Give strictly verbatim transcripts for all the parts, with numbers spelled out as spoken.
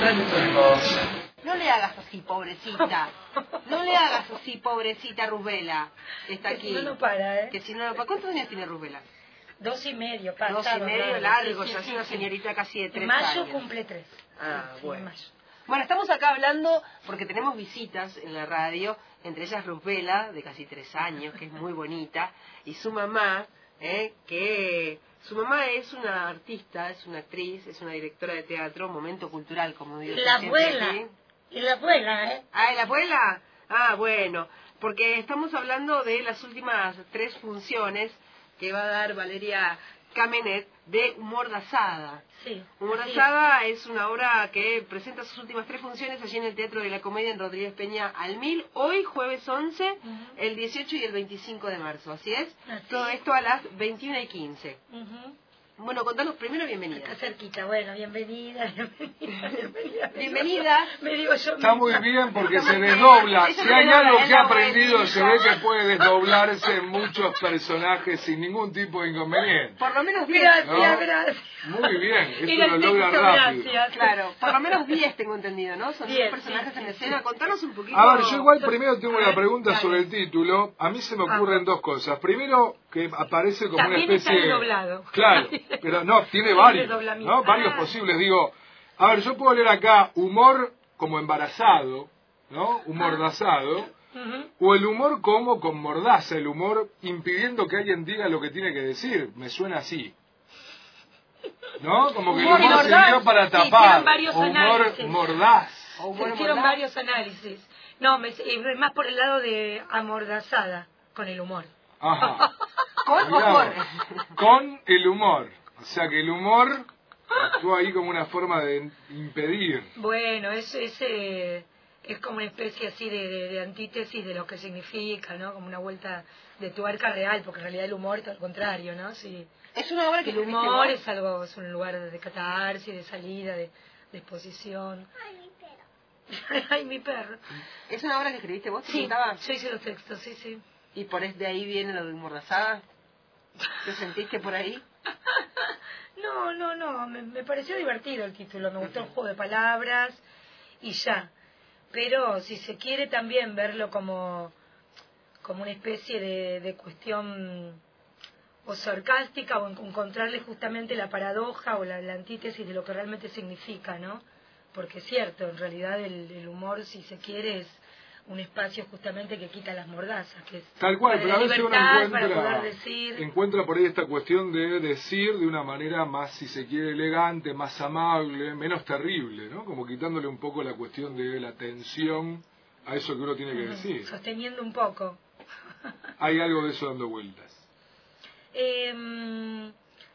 No le hagas así, pobrecita. No le hagas así, pobrecita Rubela. Está aquí. Que si no, no para, ¿eh? Que si no, no para. ¿Cuántos años tiene Rubela? Dos y medio, pasado. Dos y medio, claro. largo. Sí, Ya sí, es una sí. señorita casi de tres En mayo años. cumple tres. Ah, sí, bueno. En mayo. Bueno, estamos acá hablando porque tenemos visitas en la radio, entre ellas Rubela, de casi tres años, que es muy bonita, y su mamá, eh, que su mamá es una artista, es una actriz, es una directora de teatro, momento cultural, como digo. La siempre abuela. aquí. Y la abuela, ¿eh? Ah, ¿y la abuela? Ah, bueno, porque estamos hablando de las últimas tres funciones que va a dar Valeria Camenet de Humor de Asada. Sí. Humor de sí. Asada es una obra que presenta sus últimas tres funciones allí en el Teatro de la Comedia en Rodríguez Peña al Mil, hoy jueves once, uh-huh. el dieciocho y el veinticinco de marzo, ¿así es? Así Todo es. esto a las veintiuna y quince. Uh-huh. Bueno, contanos primero bienvenida. Está cerquita, bueno, bienvenida, bienvenida, bienvenida. Bienvenida. Me digo yo Está muy bien porque se desdobla. Si hay algo que ha aprendido, se ve que puede desdoblarse en muchos personajes sin ningún tipo de inconveniente. Por lo menos diez. Gracias, ¿no? gracias. Muy bien, Era eso lo el logra texto, rápido. gracias. Claro, por lo menos diez tengo entendido, ¿no? Son diez personajes sí, en sí, escena. sí. Contanos un poquito. A ver, yo igual primero tengo A una ver, pregunta dale. sobre el título. A mí se me ocurren dos cosas. Primero, que aparece como También una especie... está desdoblado. Claro, pero no, tiene varios, ¿no? Varios Ah. posibles. Digo, a ver, yo puedo leer acá humor como embarazado, ¿no? Humor de asado. Uh-huh. O el humor como con mordaza, el humor impidiendo que alguien diga lo que tiene que decir. Me suena así. ¿no? Como que el Humor humor mordaz, sirvió para se tapar, hicieron varios o humor análisis. mordaz. O Se humor hicieron mordaz. varios análisis. No, me, eh, más por el lado de amordazada con el humor. Ajá. Con Mirá, humor. con el humor. O sea que el humor actúa ahí como una forma de impedir. Bueno, es, es, eh, es como una especie así de, de, de antítesis de lo que significa, ¿no? Como una vuelta de tuerca real, porque en realidad el humor es todo lo contrario, ¿no? Sí. Es una obra que El escribiste humor vos. es algo, es un lugar de catarsis, de salida, de, de exposición. Ay, mi perro. Ay, mi perro. Es una obra que escribiste vos, te Sí, contaba. yo hice los textos, sí, sí. Y por es de ahí viene lo de Mordazada. ¿Te sentiste por ahí? No, no, no, me, me pareció divertido el título, me gustó el juego de palabras y ya. Pero si se quiere también verlo como, como una especie de, de cuestión o sarcástica o en- encontrarle justamente la paradoja o la, la antítesis de lo que realmente significa, ¿no? Porque es cierto, en realidad el, el humor, si se quiere, es un espacio justamente que quita las mordazas, que es Tal cual, para pero a la veces uno libertad, para encuentra, poder decir. encuentra por ahí esta cuestión de decir de una manera más, si se quiere, elegante, más amable, menos terrible, ¿no? Como quitándole un poco la cuestión de la tensión a eso que uno tiene que Ujú, decir. sosteniendo un poco. Hay algo de eso dando vueltas. Eh, mm,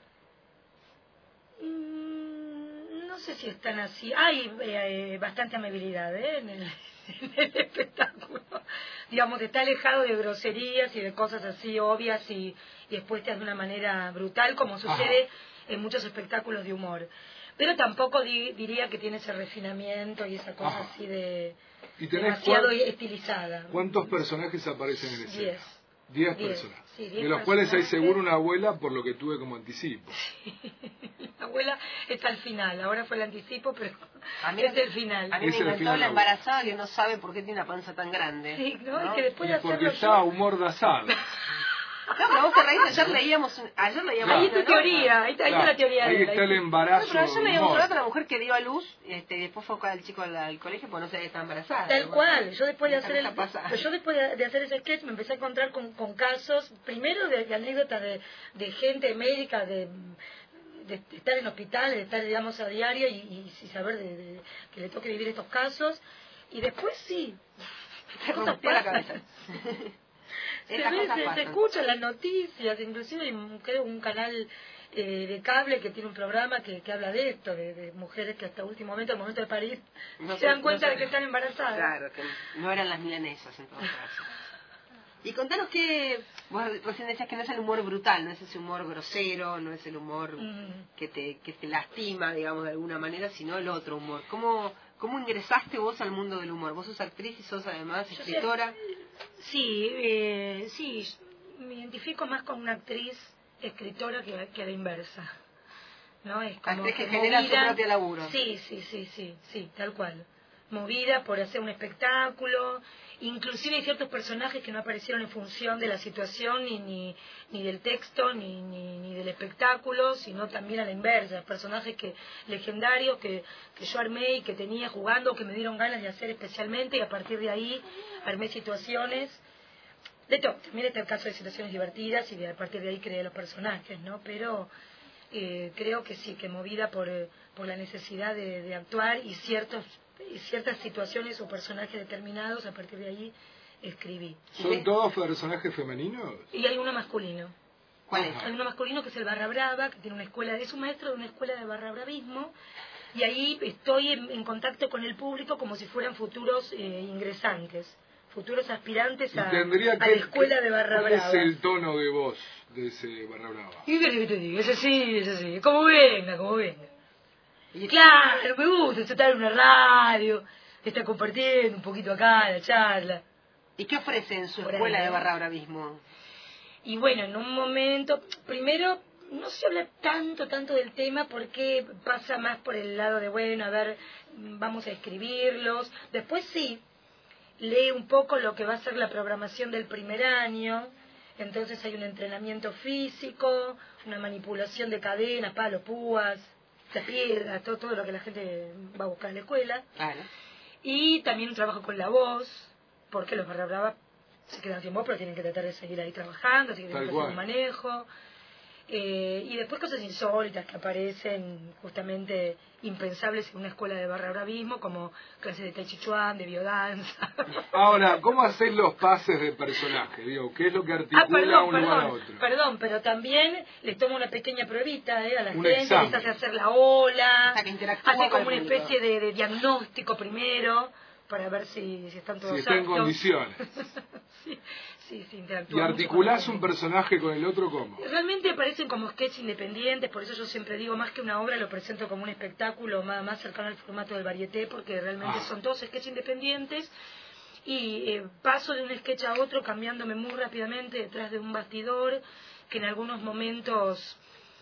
no sé si están así. Hay eh, bastante amabilidad ¿eh? en, el, en el espectáculo. Digamos, está alejado de groserías y de cosas así obvias y, y expuestas de una manera brutal, como sucede en muchos espectáculos de humor. Pero tampoco di- diría que tiene ese refinamiento y esa cosa Ajá. así de ¿Y tenés demasiado cuán- estilizada. cuántos personajes aparecen en escena? Diez. Diez Diez, personas. sí, diez de los cuales hay personajes. seguro una abuela por lo que tuve como anticipo. La abuela está al final, ahora fue el anticipo, pero A mí- es el final. A mí me Es el encantó final la de la obra. embarazada que no sabe por qué tiene una panza tan grande. Sí, ¿no? ¿no? Y que después Y de porque hacerlo está yo... humor de asado. No, pero vos te reís, ayer leíamos, un- ayer leíamos Ahí Claro. es tu teoría, ahí está, ahí está Claro, la teoría ahí de él, está el ahí- No, embarazo pero ayer de leíamos un humor. relato de una mujer que dio a luz, este, y después fue al chico al, al colegio porque no sabía que estaba embarazada. Tal cual, yo después de Esa hacer el, cosa pasa. pero yo después de, de hacer ese sketch me empecé a encontrar con, con casos, primero de, de anécdotas de, de gente médica, de, de, de estar en hospitales, de estar, digamos, a diario y, y, y saber de, de- que le toque vivir estos casos, y después sí, Te cosas rompió la pasan. cabeza. Se, Esas ve, cosas se, se pasan. escuchan las noticias, inclusive hay un- creo un canal eh, de cable que tiene un programa que, que habla de esto, de, de mujeres que hasta último momento, al momento de parir, No se sé- dan cuenta no sé. de que están embarazadas. Claro, que no eran las milanesas en todo caso. Y contanos que, vos recién decías que no es el humor brutal, no es ese humor grosero, no es el humor Mm. que te, que te lastima, digamos, de alguna manera, sino el otro humor. ¿Cómo, cómo ingresaste vos al mundo del humor? Vos sos actriz y sos además Yo escritora. Sí, eh, sí, me identifico más con una actriz escritora que, que a la inversa. ¿no? Es como actriz que, que genera movida, su propio laburo. Sí, sí, sí, sí, sí, tal cual. Movida por hacer un espectáculo. Inclusive hay ciertos personajes que no aparecieron en función de la situación ni ni, ni del texto ni, ni ni del espectáculo, sino también a la inversa, personajes que legendarios que, que yo armé y que tenía jugando, que me dieron ganas de hacer especialmente, y a partir de ahí armé situaciones de todo. También está el caso de situaciones divertidas y de, a partir de ahí creé los personajes, ¿no? Pero eh, creo que sí, que movida por, eh, por la necesidad de, de actuar y ciertos y ciertas situaciones o personajes determinados, a partir de ahí escribí. ¿Son ¿Sí? todos personajes femeninos? Y hay uno masculino. ¿Cuál es? Hay uno masculino que es el Barra Brava, que tiene una escuela, es un maestro de una escuela de barra bravismo, y ahí estoy en, en contacto con el público como si fueran futuros eh, ingresantes, futuros aspirantes a, Tendría a que, la escuela de Barra ¿cuál Brava. es el tono de voz de ese Barra Brava? ¿Y qué querés que te diga? Ese sí, ese sí, como venga, como venga. Y claro, me gusta estar en una radio, estar compartiendo un poquito acá la charla. ¿Y qué ofrece en su Por escuela ahí, de ¿eh? barra bravismo? Y bueno, en un momento, primero, no se habla tanto, tanto del tema porque pasa más por el lado de, bueno, a ver, vamos a escribirlos. Después sí, lee un poco lo que va a ser la programación del primer año. Entonces hay un entrenamiento físico, una manipulación de cadenas, palos, púas, las piedras, todo, todo lo que la gente va a buscar en la escuela. Claro. Y también un trabajo con la voz, porque los barra brava se quedan sin voz, pero tienen que tratar de seguir ahí trabajando, así que tienen que hacer un manejo. Eh, y después cosas insólitas que aparecen justamente impensables en una escuela de barra bravismo, como clases de tai chi chuan, de biodanza. Ahora, ¿cómo hacer los pases de personaje? Digo, ¿qué es lo que articula Ah, perdón, un lugar a perdón, otro? perdón, pero también les tomo una pequeña pruebita eh, a la Un gente, examen. les hace hacer la ola, O sea, que interactúa hace con como el una público. especie de, de diagnóstico primero, para ver si, si están todos Si está en aptos. condiciones. sí, sí, sí, ¿Y interactúa mucho articulás con un el personaje con el otro cómo? Realmente aparecen como sketches independientes, por eso yo siempre digo, más que una obra lo presento como un espectáculo más, más cercano al formato del varieté, porque realmente Ah. son todos sketches independientes, y eh, paso de un sketch a otro cambiándome muy rápidamente detrás de un bastidor, que en algunos momentos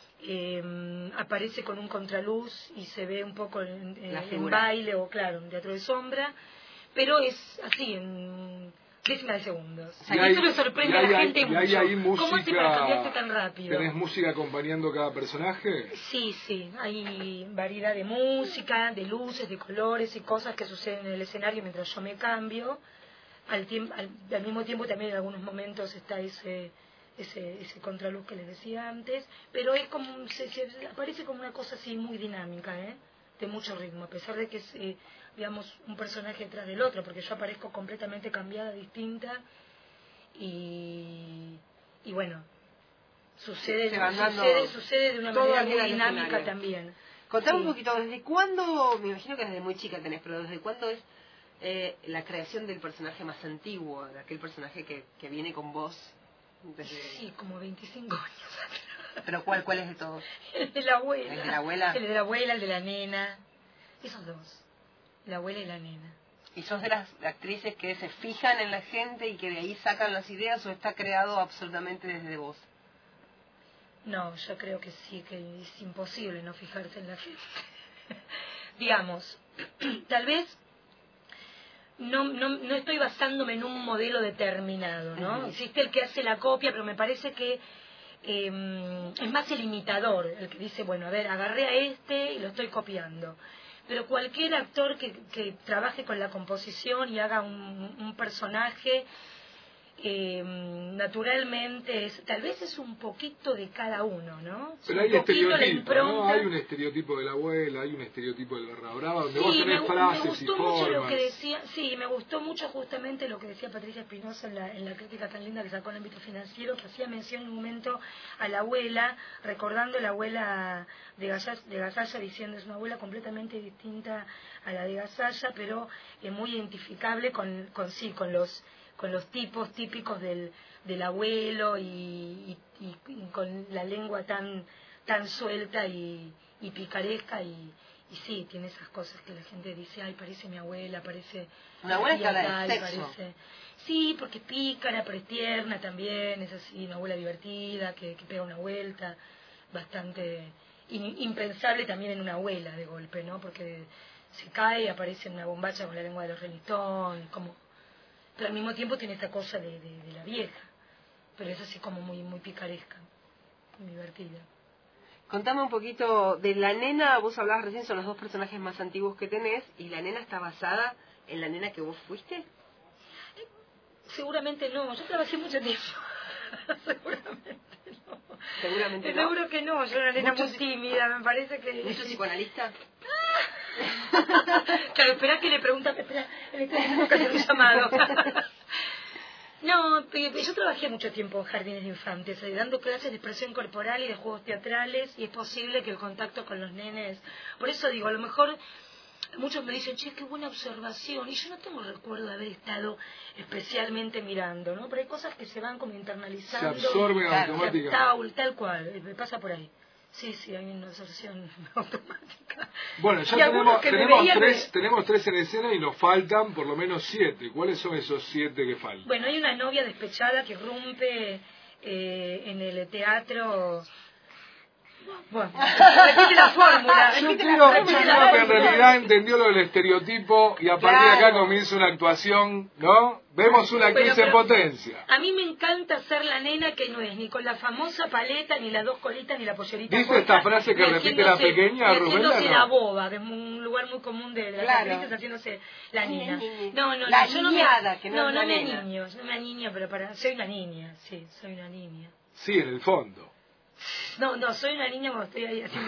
eh, aparece con un contraluz y se ve un poco en, en- La en figura. baile o claro, en teatro de sombra, pero es así, en décimas de segundos. sea, Y y hay- eso le sorprende y a hay- la gente y hay mucho. ahí ¿Cómo hace para cambiarse música- tan rápido? ¿Tenés música acompañando cada personaje? Sí, sí, hay variedad de música, de luces, de colores y cosas que suceden en el escenario mientras yo me cambio. Al, tiemp- al, al mismo tiempo también en algunos momentos está ese ese, ese contraluz que les decía antes, pero es como se, se aparece como una cosa así muy dinámica, ¿eh? De mucho ritmo, a pesar de que es, eh, digamos, un personaje detrás del otro, porque yo aparezco completamente cambiada, distinta, y, y bueno, sucede, Se van dando sucede, sucede de una todo manera arriba muy del dinámica escenario. también. Contame Sí. un poquito, ¿desde cuándo, me imagino que desde muy chica tenés, pero ¿desde cuándo es eh, la creación del personaje más antiguo, de aquel personaje que, que viene con vos? Desde... Sí, como veinticinco años atrás. ¿Pero cuál, cuál es de todos? El de la abuela. ¿El de la abuela? El de la abuela, el de la nena. Esos dos. La abuela y la nena. ¿Y sos de las actrices que se fijan en la gente y que de ahí sacan las ideas o está creado absolutamente desde vos? No, yo creo que sí, que es imposible no fijarse en la gente. Digamos, tal vez no, no, no estoy basándome en un modelo determinado, ¿no? Ujú. Existe el que hace la copia, pero me parece que eh, es más el imitador, el que dice, bueno, a ver, agarré a este y lo estoy copiando. Pero cualquier actor que, que trabaje con la composición y haga un, un personaje, eh, naturalmente, es, tal vez es un poquito de cada uno, ¿no? Pero un hay poquito la estereotipos, ¿no? impronta. Hay un estereotipo de la abuela, hay un estereotipo del Barra Brava, donde Sí, vos me, tenés gu- me frases y gustó mucho lo formas. que decía, sí, me gustó mucho justamente lo que decía Patricia Espinosa en la, en la crítica tan linda que sacó en el ámbito financiero, que hacía mención en un momento a la abuela, recordando a la abuela de Gasalla, de Gasalla diciendo es una abuela completamente distinta a la de Gasalla, pero eh, muy identificable con, con sí, con los con los tipos típicos del, del abuelo y, y, y- y con la lengua tan tan suelta y, y picaresca y, y sí, tiene esas cosas que la gente dice, ay, parece mi abuela, parece... Una abuela que tía habla tal, de sexo. parece- Sí, porque es pícara, pero es tierna también, es así, una abuela divertida, que, que pega una vuelta, bastante impensable también en una abuela de golpe, ¿no? Porque se cae y aparece una bombacha con la lengua de los Rolling Stones, como... pero al mismo tiempo tiene esta cosa de, de, de la vieja, pero es así como muy muy picaresca, muy divertida. Contame un poquito de la nena. Vos hablabas recién, son los dos personajes más antiguos que tenés, y la nena está basada en la nena que vos fuiste. Seguramente no, yo trabajé mucho tiempo. Seguramente no. Seguramente no. Seguro que no, yo era una nena Muchos- muy tímida, me parece que... ¿Mucho psicoanalista? Claro, espera que le pregunta, espera, le estoy haciendo que hacer un llamado. No, pe- yo trabajé mucho tiempo en jardines de infantes, eh, dando clases de expresión corporal y de juegos teatrales, y es posible que el contacto con los nenes... Por eso digo, a lo mejor muchos me dicen, che, qué buena observación, y yo no tengo recuerdo de haber estado especialmente mirando, ¿no? Pero hay cosas que se van como Se internalizando. absorben Claro, automáticamente. Tal, tal cual, eh, me pasa por ahí. Sí, sí, hay una absorción automática. Bueno, ya Y algunos tenemos, que me tenemos, veían tres, me- tenemos tres en escena y nos faltan por lo menos siete. ¿Cuáles son esos siete que faltan? Bueno, hay una novia despechada que rompe eh, en el teatro. Bueno, repite la fórmula. Yo repite creo, la- yo repite creo la que en fórmula. realidad entendió lo del estereotipo y a partir de acá Claro. comienza una actuación, ¿no? Vemos una actriz Bueno, en pero potencia. A mí me encanta ser la nena que no es ni con la famosa paleta, ni las dos colitas, ni la pollerita. ¿Viste corta, esta frase que ni repite la haciéndose- pequeña, ni Rubén, haciéndose no? la boba, que es un lugar muy común de, de las Claro. actrices haciéndose la Ni, niña. ni, ni. No, no, La no, yo no me, niñada, que no no, es no la me nena. niño, no me niño, pero para, soy una niña, sí, soy una niña. Sí, en el fondo. No, no, soy una niña cuando estoy ahí haciendo...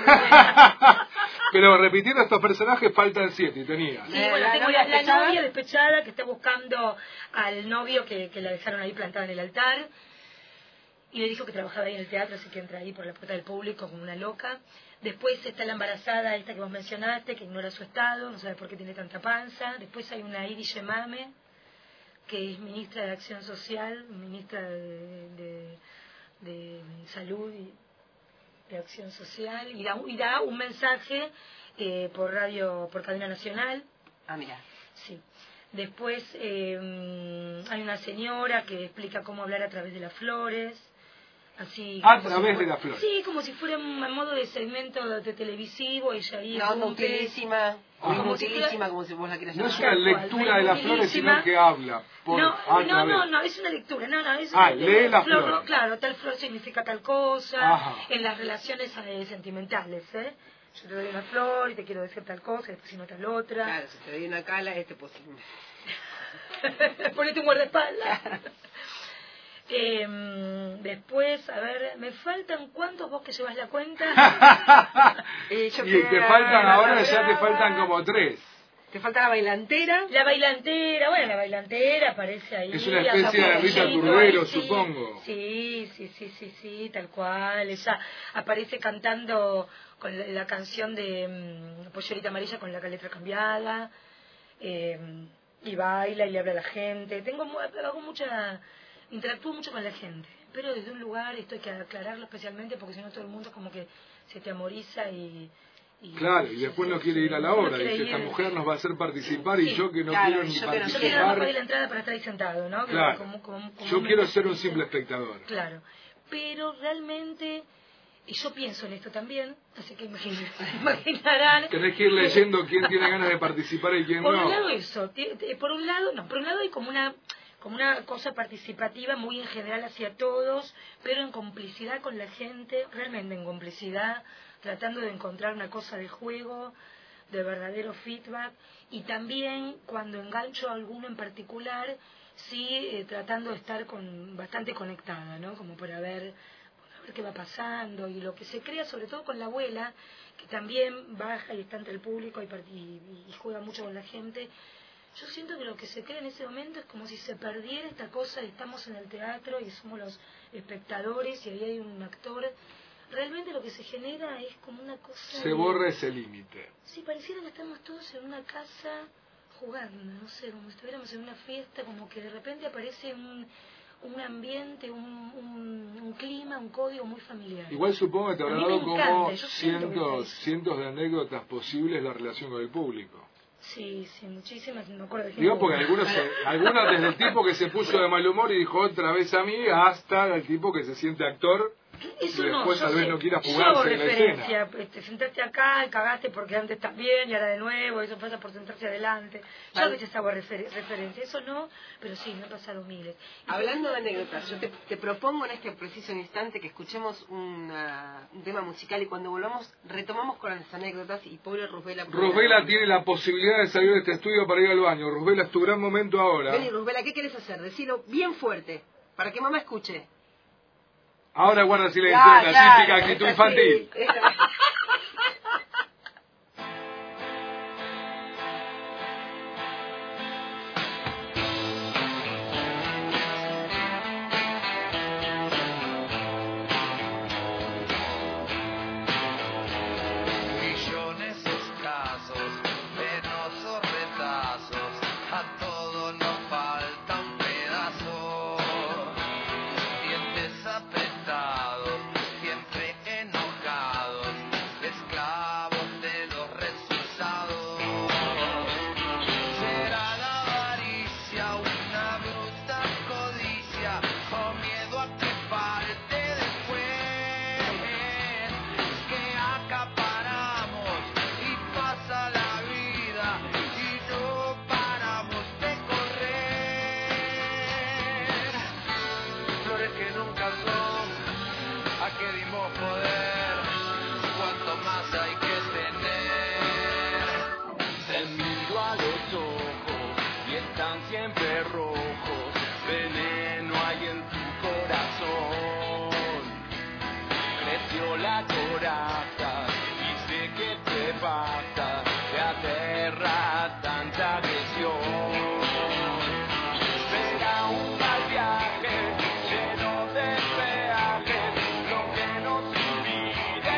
Pero repitiendo estos personajes faltan siete y tenías. Sí, La- bueno, la tengo novia la, la despechada. novia despechada que está buscando al novio que, que la dejaron ahí plantada en el altar y le dijo que trabajaba ahí en el teatro, así que entra ahí por la puerta del público como una loca. Después está la embarazada esta que vos mencionaste, que ignora su estado, no sabe por qué tiene tanta panza. Después hay una Iris Yemame, que es ministra de Acción Social, ministra de, de, de Salud y de Acción Social, y da, y da un mensaje eh, por radio, por cadena nacional. Ah, mira. Sí. Después eh, hay una señora que explica cómo hablar a través de las flores. Así, A como través si de fuera- las flores. Sí, como si fuera un a modo de segmento de televisivo, ella ahí Una onda rompe. utilísima, Ah. muy Como si utilísima, fuera- como si vos la quieras No es llamar. una Tal cual, lectura de las flores, sino utilísima. que habla. Por, No, a no, través. no, no, es una lectura, no, no, es Ah, una- lee las flor, flores. Claro, tal flor significa tal cosa, Ajá. en las relaciones eh, sentimentales, ¿eh? Yo te doy una flor y te quiero decir tal cosa, después si no tal otra. Claro, si te doy una cala, este posible. Ponete un guardaespaldas. Eh, después, a ver, me faltan cuántos vos que llevas la cuenta. Eh, yo Y creo te que faltan la ahora, ya te brava. faltan como tres. Te falta la bailantera. La bailantera, bueno, la bailantera aparece ahí. Es una especie hace de un Rita poquito, Turbero, ahí, sí. supongo. Sí, sí, sí, sí, sí, tal cual. Ella aparece cantando con la, la canción de mm, Pollerita Amarilla con la letra cambiada. Eh, y baila y le habla a la gente. Tengo mu- hago mucha... interactúo mucho con la gente, pero desde un lugar, esto hay que aclararlo especialmente porque si no todo el mundo como que se te amoriza y... y Claro, y después no quiere ir a la no obra. quiere Dice, ir. esta mujer nos va a hacer participar y Sí, yo que no claro, quiero ni yo que no- yo Yo quiero nada más participar. pagar la entrada para estar ahí sentado, ¿no? Que Claro. como- como- como Yo me quiero ser un dijiste. simple espectador. Claro, pero realmente, y yo pienso en esto también, así que imaginen- imaginarán... Tenés que ir leyendo quién tiene ganas de participar y quién Por un no. lado eso, ti- ti- por un lado, no, por un lado hay como una como una cosa participativa muy en general hacia todos, pero en complicidad con la gente, realmente en complicidad, tratando de encontrar una cosa de juego, de verdadero feedback, y también cuando engancho a alguno en particular, sí eh, tratando de estar con bastante conectada, ¿no? Como para ver, para ver qué va pasando, y lo que se crea sobre todo con la abuela, que también baja y está entre el público y, part- y, y juega mucho con la gente. Yo siento que lo que se crea en ese momento es como si se perdiera esta cosa de estamos en el teatro y somos los espectadores y ahí hay un actor. Realmente lo que se genera es como una cosa... Se de- borra ese límite. Sí, pareciera que estamos todos en una casa jugando, no sé, como si estuviéramos en una fiesta, como que de repente aparece un, un ambiente, un, un, un clima, un código muy familiar. Igual supongo que te A habrá mí me dado como encanta, yo siento que cientos, sí. cientos de anécdotas posibles la relación con el público. Sí, sí, muchísimas, no me acuerdo de Digo porque ninguna. algunos, se- algunos desde el tipo que se puso de mal humor y dijo otra vez a mí, hasta el tipo que se siente actor Eso y no, después yo tal vez sé- no quiera yo fugarse hago de la referencia, escena. pues, te sentaste acá y cagaste porque antes también y ahora de nuevo, eso pasa por sentarse adelante. Yo Vale. a veces hago refer- referencia, eso no, pero sí, me ha pasado miles. Y Hablando de anécdotas, yo te, te propongo en este preciso instante que escuchemos una, un tema musical y cuando volvamos retomamos con las anécdotas y pobre Rusbela. Rusbela tiene la posibilidad de salir de este estudio para ir al baño. Rusbela, es tu gran momento ahora. Vení, Rusbela, ¿qué querés hacer? Decilo bien fuerte, para que mamá escuche. Ahora guarda silencio, Ya, la claro, típica actitud es infantil. así, es así. Millones escasos, penosos retazos, a todos nos falta un pedazo. Dientes apretados, siempre enojados, esclavos de los resultados. Será la avaricia, una bruta codicia, o miedo a que falte después, que acaparamos y pasa la vida y no paramos de correr. Flores que nunca son, a que dimos poder, cuanto más hay que tener. Te miro a los ojos y están siempre rojos, veneno hay en tu corazón. Creció la coraza y sé que te basta, te aterra tanta agresión. Será un mal viaje lleno de peajes, lo que nos impide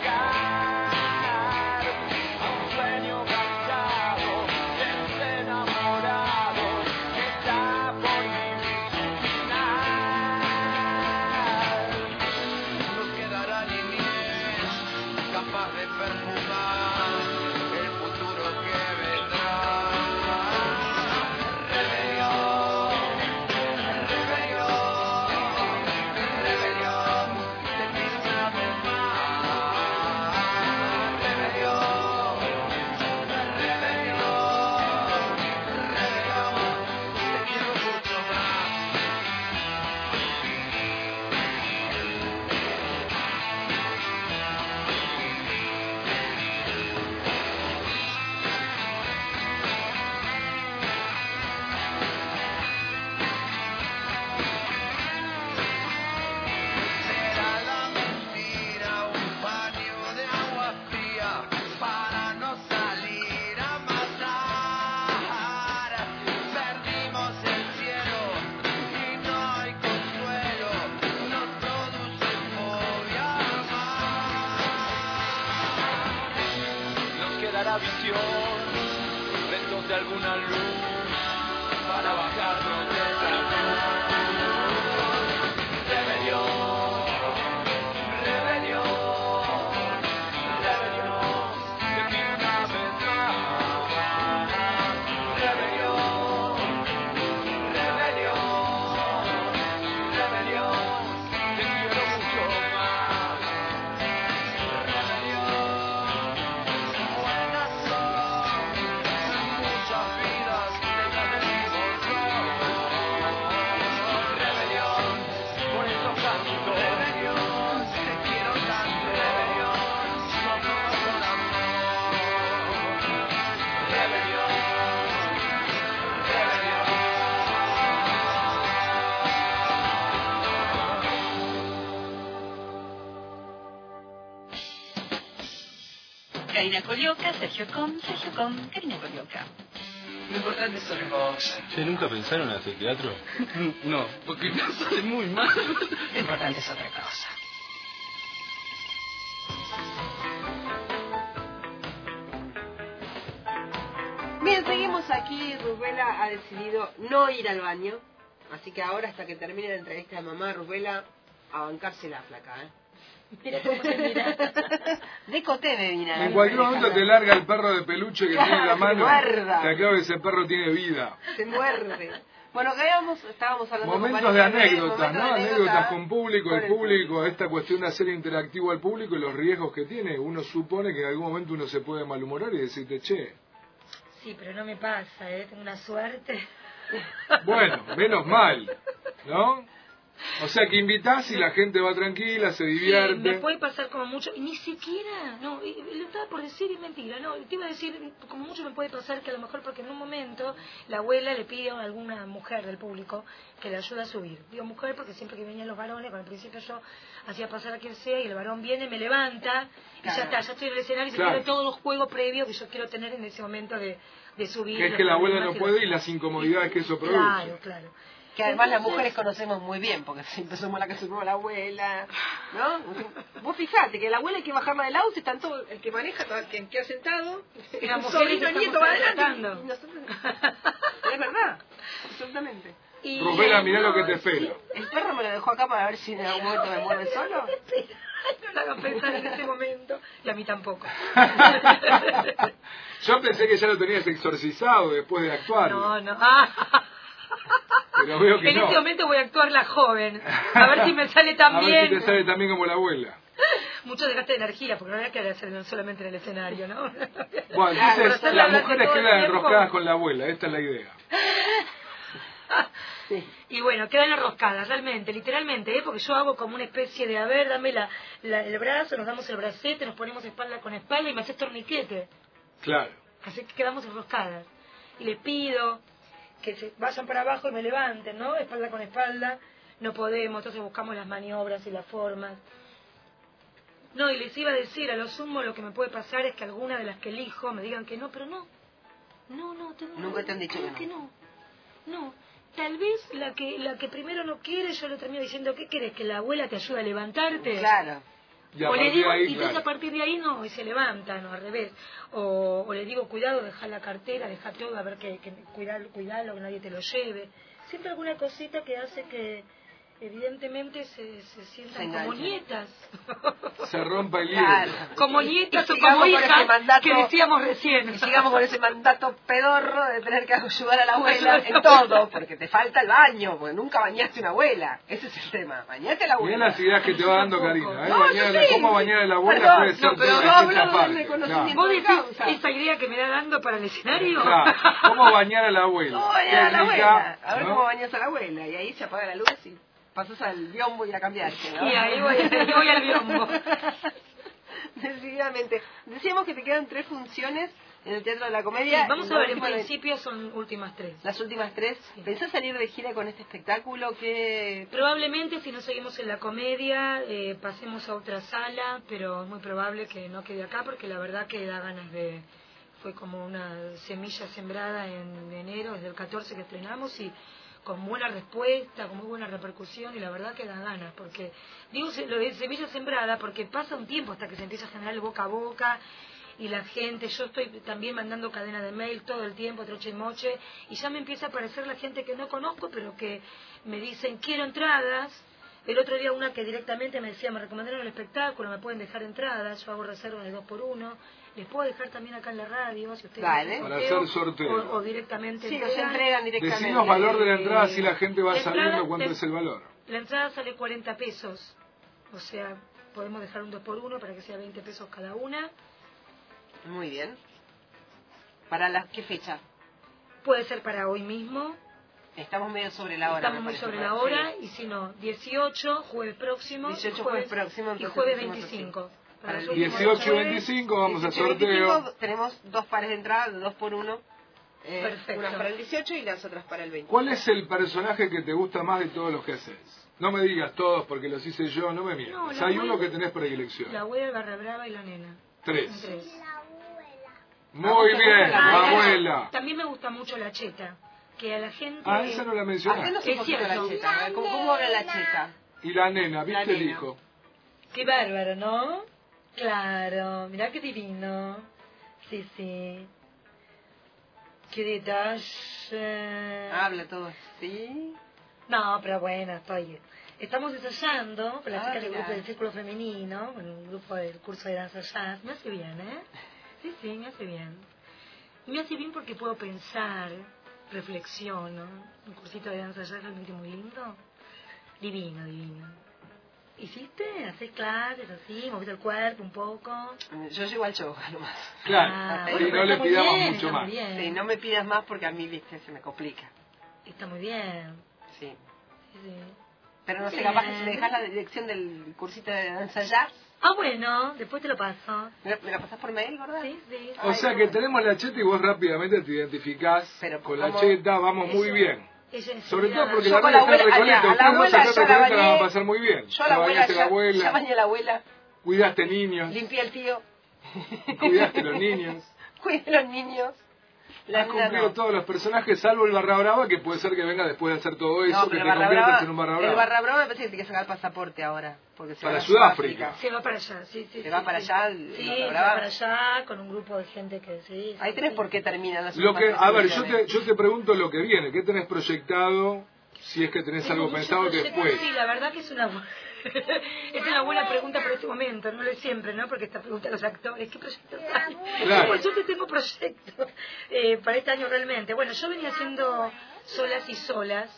llegar a un sueño cansado, entre enamorados, que está por vivir su final. Nos quedará niñez, capaz de perfumar el futuro que vendrá. Rebelión, rebelión, rebelión, te pido una vez más. Rebelión, rebelión, rebelión, te quiero mucho más. Será la mentira un baño de agua fría para no salir a matar. Perdimos el cielo y no hay consuelo, nos produce fobia más. Nos quedará visión, restos de alguna luz para bajarnos de esta cruz. Rebelión, rebelión, rebelión, te pido una vez más. Rebelión, rebelión, rebelión, te quiero mucho más. Rebelión, buenas son muchas vidas de las del rebelión, por eso canto. Rebelión, te quiero tanto. Rebelión, somos con amor. Rebelión, Karina Colioca, Sergio Com, Sergio Com, Karina Colioca. Lo importante es otra cosa. ¿Ustedes nunca pensaron en hacer teatro? No, porque no sale muy mal. Lo importante es otra cosa. Bien, seguimos aquí. Rubela ha decidido no ir al baño. Así que ahora, hasta que termine la entrevista de mamá, Rubela, a bancarse la flaca, ¿eh? mira cómo te mira. Decote me mira. En cualquier momento te larga el perro de peluche que tiene en la Claro, mano. muerda. Te acabo de ese perro tiene vida. Se muerde. Bueno, que habíamos, estábamos hablando Momentos de María, anécdotas, momentos ¿no? de Anécdotas con público, con el público, esta cuestión de hacer interactivo al público y los riesgos que tiene. Uno supone que en algún momento uno se puede malhumorar y decirte, che. Sí, pero no me pasa, ¿eh? Tengo una suerte. Bueno, menos mal, ¿no? O sea que invitás y la gente va tranquila, se divierte. Sí, me puede pasar como mucho, y ni siquiera, no, y, y lo estaba por decir y mentira, no, te iba a decir, como mucho me puede pasar que a lo mejor porque en un momento la abuela le pide a alguna mujer del público que le ayude a subir. Digo mujer porque siempre que venían los varones, cuando al principio yo hacía pasar a quien sea y el varón viene, me levanta y Claro. ya está, ya estoy en el escenario y se Claro. tiene todos los juegos previos que yo quiero tener en ese momento de, de subir. Que es los que la abuela problemas no y puede los- y las incomodidades que eso produce. Claro, claro. Que además las Entonces- mujeres conocemos muy bien, porque siempre somos las que subimos a la abuela, ¿no? Vos fijate que la abuela hay que bajarla del auto y están todo, el que maneja, todo el que queda sentado, Las el mujeres sobrino, el estamos nieto va adelante. tratando. Y nosotros- Es verdad, absolutamente. Y, Rubela, mirá no, lo que te sí. espera. El perro me lo dejó acá para ver si en algún momento me muerde solo. No la hagan pensar en ese momento, y a mí tampoco. Yo pensé que ya lo tenías exorcizado después de actuar. No, no. Ah. Pero veo que En no. este momento voy a actuar la joven. A ver si me sale tan A ver bien. si te sale tan bien como la abuela. Mucho desgaste de energía, porque no hay que hacer solamente en el escenario, ¿no? Bueno, Para entonces hacerla las durante mujeres todo el quedan tiempo. enroscadas con la abuela. Esta es la idea. Sí. Y bueno, quedan enroscadas, realmente, literalmente, ¿eh? Porque yo hago como una especie de, a ver, dame la, la- el brazo, nos damos el bracete, nos ponemos espalda con espalda y me haces torniquete. Claro. Así que quedamos enroscadas. Y les pido que se vayan para abajo y me levanten, ¿no? Espalda con espalda. No podemos, entonces buscamos las maniobras y las formas. No, y les iba a decir, a lo sumo lo que me puede pasar es que alguna de las que elijo me digan que no, pero no. No, no, tengo Nunca te han dicho que no. no. No. Tal vez la que la que primero no quiere, yo le termino diciendo, ¿qué querés? ¿Que la abuela te ayude a levantarte? Claro. Y a O le partir digo, de ahí, y entonces claro. a partir de ahí no, y se levantan, o al revés. O, o le digo, cuidado, deja la cartera, deja todo, a ver que, que cuidalo, cuidalo, que nadie te lo lleve. Siempre alguna cosita que hace que evidentemente se, se sientan Se como enganchan. nietas. Se rompa el hielo. Claro. Como Y- nietas y o sigamos como con ese hijas mandato- que decíamos recién. Y sigamos con ese mandato pedorro de tener que ayudar a la abuela en todo, porque te falta el baño, porque nunca bañaste a una abuela. Ese es el tema. Bañate a la Mirá abuela. las ideas que te va dando Karina. ¿eh? No, Bañar a la- yo sí. ¿Cómo bañar a la abuela Perdón, puede ser no, pero toda yo esa hablo desde parte? mi conocimiento. ¿Vos de decís causa. esa idea que me da dando para el escenario? Claro. ¿Cómo bañar a la abuela? ¿Cómo bañar a la Técnica, abuela? A ver ¿no? cómo bañas a la abuela. Y ahí se apaga la luz y pasas al biombo y a cambiarte, ¿no? Y ahí voy, ahí voy al biombo. Decididamente. Decíamos que te quedan tres funciones en el Teatro de la Comedia. Sí, vamos La a ver, en última de- principio son últimas tres. Las últimas tres. Sí. ¿Pensás salir de gira con este espectáculo? ¿Qué...? Probablemente si no seguimos en la comedia eh, pasemos a otra sala, pero es muy probable que no quede acá porque la verdad que da ganas de... Fue como una semilla sembrada en enero, desde el catorce que estrenamos y con buena respuesta, con muy buena repercusión y la verdad que da ganas, porque digo se- lo de semilla sembrada porque pasa un tiempo hasta que se empieza a generar el boca a boca y la gente, yo estoy también mandando cadena de mail todo el tiempo, troche y moche, y ya me empieza a aparecer la gente que no conozco, pero que me dicen, quiero entradas. El otro día una que directamente me decía, me recomendaron el espectáculo, me pueden dejar entradas, yo hago reservas de dos por uno, les puedo dejar también acá en la radio, si ustedes Dale. hacen Para hacer sorteo. O, o directamente Sí, entregan. los entregan directamente. Decinos valor de la entrada, así la gente va La entrada sabiendo cuánto es- es el valor. La entrada sale cuarenta pesos, o sea, podemos dejar un dos por uno para que sea veinte pesos cada una. Muy bien. ¿Para la qué fecha? Puede ser para hoy mismo, Estamos medio sobre la hora. estamos me muy parece, sobre ¿no? la hora, Sí. y si no, dieciocho, jueves próximo, dieciocho y jueves próximo, y entonces jueves hacemos veinticinco. Para los el últimos dieciocho y jueves, veinticinco vamos a dieciocho y sorteo. veinticinco tenemos dos pares de entrada, de dos por uno. Eh, Perfecto. unas para el dieciocho y las otras para el veinte. ¿Cuál es el personaje que te gusta más de todos los que haces? No me digas todos porque los hice yo, no me mientas. No, la Hay abuela- uno que tenés predilección. La abuela, el barra brava y la nena. Tres. Son tres. La abuela. Muy Ah, bien, la la Ah, abuela. También me gusta mucho la cheta, que a la gente... Ah, esa no la mencionaste. Hacenos Es un poquito cierto. la cheta. a ver, ¿Cómo, cómo habla la cheta? Y la nena, La ¿viste el nena. hijo? Qué bárbaro, ¿no? Claro, mirá qué divino. Sí, sí. Qué detalle. Habla todo así. No, pero bueno, estoy... Estamos ensayando con las Ah, chicas del claro. grupo del Círculo Femenino, con el grupo del curso de danza jazz. Me hace bien, ¿eh? Sí, sí, me hace bien. Y me hace bien porque puedo pensar, reflexiono. Un cursito de danza ya realmente muy lindo. Divino, divino. ¿Hiciste? ¿Haces clases así? ¿Moviste el cuerpo un poco? Yo llego al yoga nomás. Claro, Ah, y bueno, no pero le está muy pidamos bien, mucho está más. muy bien. Sí, no me pidas más porque a mí, viste, se me complica. Está muy bien. Sí. Sí, sí. Pero no sé, Bien. capaz que si me dejas la dirección del cursito de danza jazz, Ah, bueno, después te lo paso. ¿me la, me la pasás por mail, ¿verdad? Sí, sí. O Ay, sea qué que bueno. tenemos la cheta y vos rápidamente te identificás Pero con la ¿cómo? cheta, vamos muy Ella- bien. ella Sobre enseguida- todo porque Yo la con radio la está abuela, recoleta, a la ustedes no abuela se ya la recoleta, la van a bañé. pasar muy bien. Yo a la Ya abuela, bañaste ya, la abuela, ya bañé a la abuela, cuidaste niños, limpié al tío, cuidaste los niños. cuidé a los niños. La Has nena cumplido no. todos los personajes, salvo el Barra Brava, que puede ser que venga después de hacer todo eso, No, que pero te el barra conviertas brava, en un Barra el Brava. barra brava me parece que tiene que sacar el pasaporte ahora, porque se Para va a Sudáfrica. Se va para allá, sí, sí. Se sí, va para sí. allá el- Sí, la se va brava. para allá con un grupo de gente que sí. Ahí sí, tenés sí. por qué terminan las Lo últimas que, a ver, yo presentaciones. te, yo te pregunto lo que viene, ¿qué tenés proyectado? Si es que tenés Tengo algo mucho pensado proyecto, después. Sí, la verdad que es una bu- es una buena pregunta para este momento, no lo es siempre, ¿no? Porque esta pregunta a los actores, ¿qué proyectos hay? Claro. Por suerte tengo proyectos eh, para este año realmente. Bueno, yo venía haciendo Solas y Solas,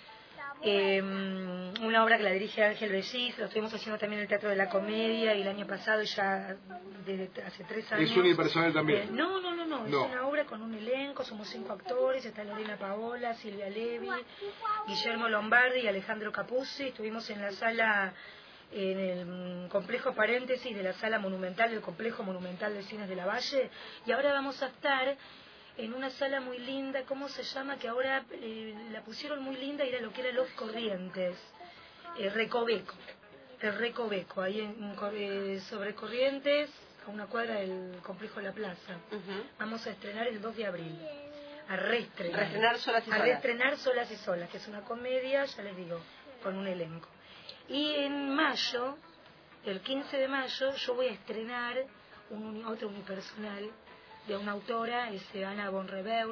eh, una obra que la dirige Ángel Bellis, lo estuvimos haciendo también en el Teatro de la Comedia y el año pasado ya desde hace tres años. Es unipersonal también. Eh, no, no, no, no, No. es una obra con un elenco, somos cinco actores, está Lorena Paola, Silvia Levi, Guillermo Lombardi y Alejandro Capuzzi. Estuvimos en la sala, en el mm, complejo paréntesis de la sala monumental del complejo monumental de Cines de la Valle, y ahora vamos a estar en una sala muy linda, ¿cómo se llama? Que ahora eh, la pusieron muy linda y era lo que era Los Corrientes, eh, Recoveco, el Recoveco, ahí en, eh, sobre Corrientes, a una cuadra del complejo La Plaza. Ujú. Vamos a estrenar el dos de abril, a reestrenar. Reestrenar Solas y A Solas. reestrenar Solas y Solas, que es una comedia, ya les digo, con un elenco. Y en mayo, el quince de mayo, yo voy a estrenar un uni- otro unipersonal de una autora, es Ana von Rebeur,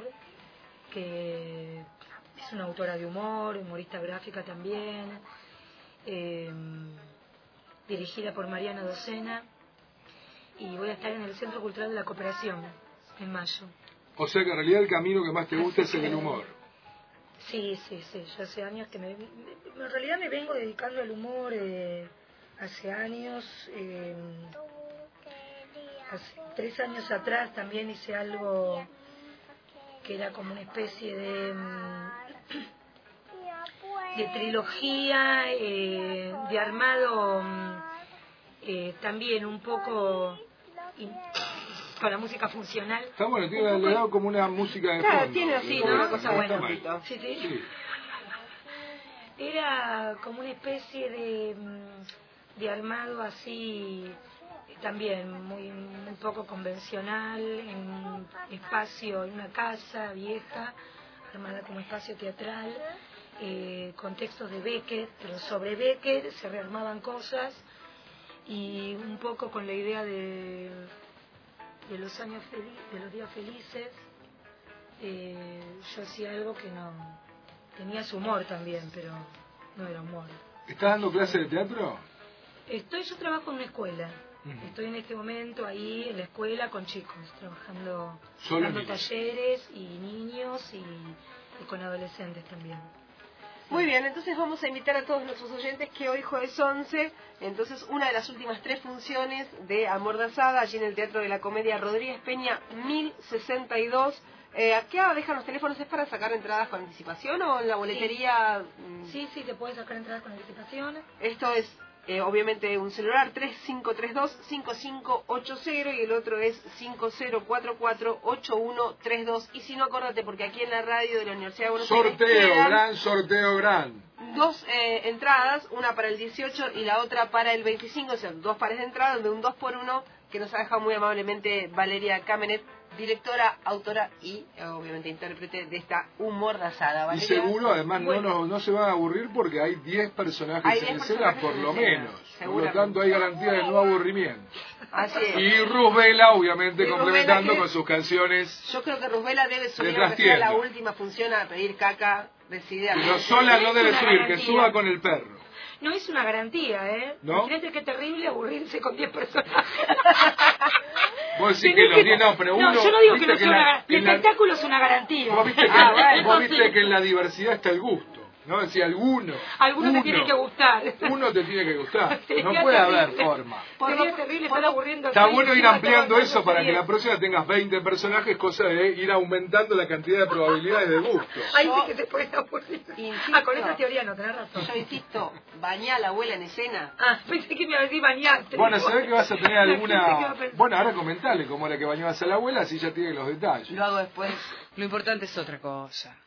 que es una autora de humor, humorista gráfica también, eh, dirigida por Mariana Docena, y voy a estar en el Centro Cultural de la Cooperación en mayo. O sea que en realidad el camino que más te gusta es el del humor. Sí, sí, sí, yo hace años que me... me- En realidad me vengo dedicando al humor eh, hace años. Eh, hace tres años atrás también hice algo que era como una especie de, mm, de trilogía, eh, de armado mm, eh, también un poco in- con la música funcional. Está bueno, tiene Un poco- le he dado como una música de Claro, fondo. tiene así, de ¿no? fondo, Una cosa no buena, está mal. Tito. Sí, sí. Sí. Era como una especie de, mm, de armado así, eh, también muy, muy poco convencional, en un espacio, en una casa vieja, armada como espacio teatral, eh, con textos de Beckett, pero sobre Beckett se rearmaban cosas, y un poco con la idea de, de los años felices, de los días felices. eh, yo hacía algo que no... Tenía su humor también, pero no era humor. ¿Estás dando clase de teatro? Estoy, yo trabajo en una escuela. Ujú. Estoy en este momento ahí en la escuela con chicos, trabajando, Solo dando niños. talleres y niños y, y con adolescentes también. Muy bien, entonces vamos a invitar a todos nuestros oyentes que hoy jueves once, entonces una de las últimas tres funciones de Amordazada, allí en el Teatro de la Comedia Rodríguez Peña, mil sesenta y dos. Eh, acá dejan los teléfonos, ¿es para sacar entradas con anticipación o en la boletería? mm, Sí, sí, te puedes sacar entradas con anticipación. Esto es eh, obviamente un celular tres cinco tres dos, cinco cinco ocho cero y el otro es cinco cero cuatro cuatro, ocho uno tres dos. Y si no, acordate, porque aquí en la radio de la Universidad de Buenos Aires Sorteo, quedan gran sorteo, gran. dos eh, entradas, una para el dieciocho y la otra para el veinticinco, o sea, dos pares de entradas de un dos por uno que nos ha dejado muy amablemente Valeria Kamenet, directora, autora y eh, obviamente intérprete de esta Humordazada. Y Valeria, seguro, además, no, bueno, no, no se van a aburrir porque hay diez personajes Hay en diez escena, personajes por en lo escena, menos. Por lo seguramente. tanto, hay garantía de no aburrimiento. así es. Y Rosbela, obviamente, Y complementando Rosbela que- con sus canciones. Yo creo que Rosbela debe subir, Detrás aunque sea la tienda. última función, a pedir caca decidida. Pero sola no debe una subir, que garantía. suba con el perro. No es una garantía, ¿eh? ¿No? Imagínate qué terrible aburrirse con diez personas. Vos decís Tenés que los diez, no, pero uno... No, yo no digo que viste no sea en la- una gar- El en la- espectáculo es una garantía. Vos viste que, Ah, bueno, vos eso viste sí. que en la diversidad está el gusto, ¿no? Es decir, alguno. Alguno uno, te tiene que gustar. Uno te tiene que gustar. Sería No puede haber terrible. forma. Sería terrible estar aburriendo. Está así, bueno ir encima ampliando todo eso para que sería- la próxima tengas veinte personajes, cosa de ir aumentando la cantidad de probabilidades de gusto. Ahí Yo- sí que se puede aburrir. Insisto. Ah, con esa teoría no, tenés razón. Yo insisto, bañá a la abuela en escena. Ah, pensé que me iba a decir bañarte. Bueno, se ve que vas a tener La gente que va alguna... a pensar. Bueno, ahora comentale cómo era que bañabas a la abuela, así ya tiene los detalles. Lo hago después. Lo importante es otra cosa.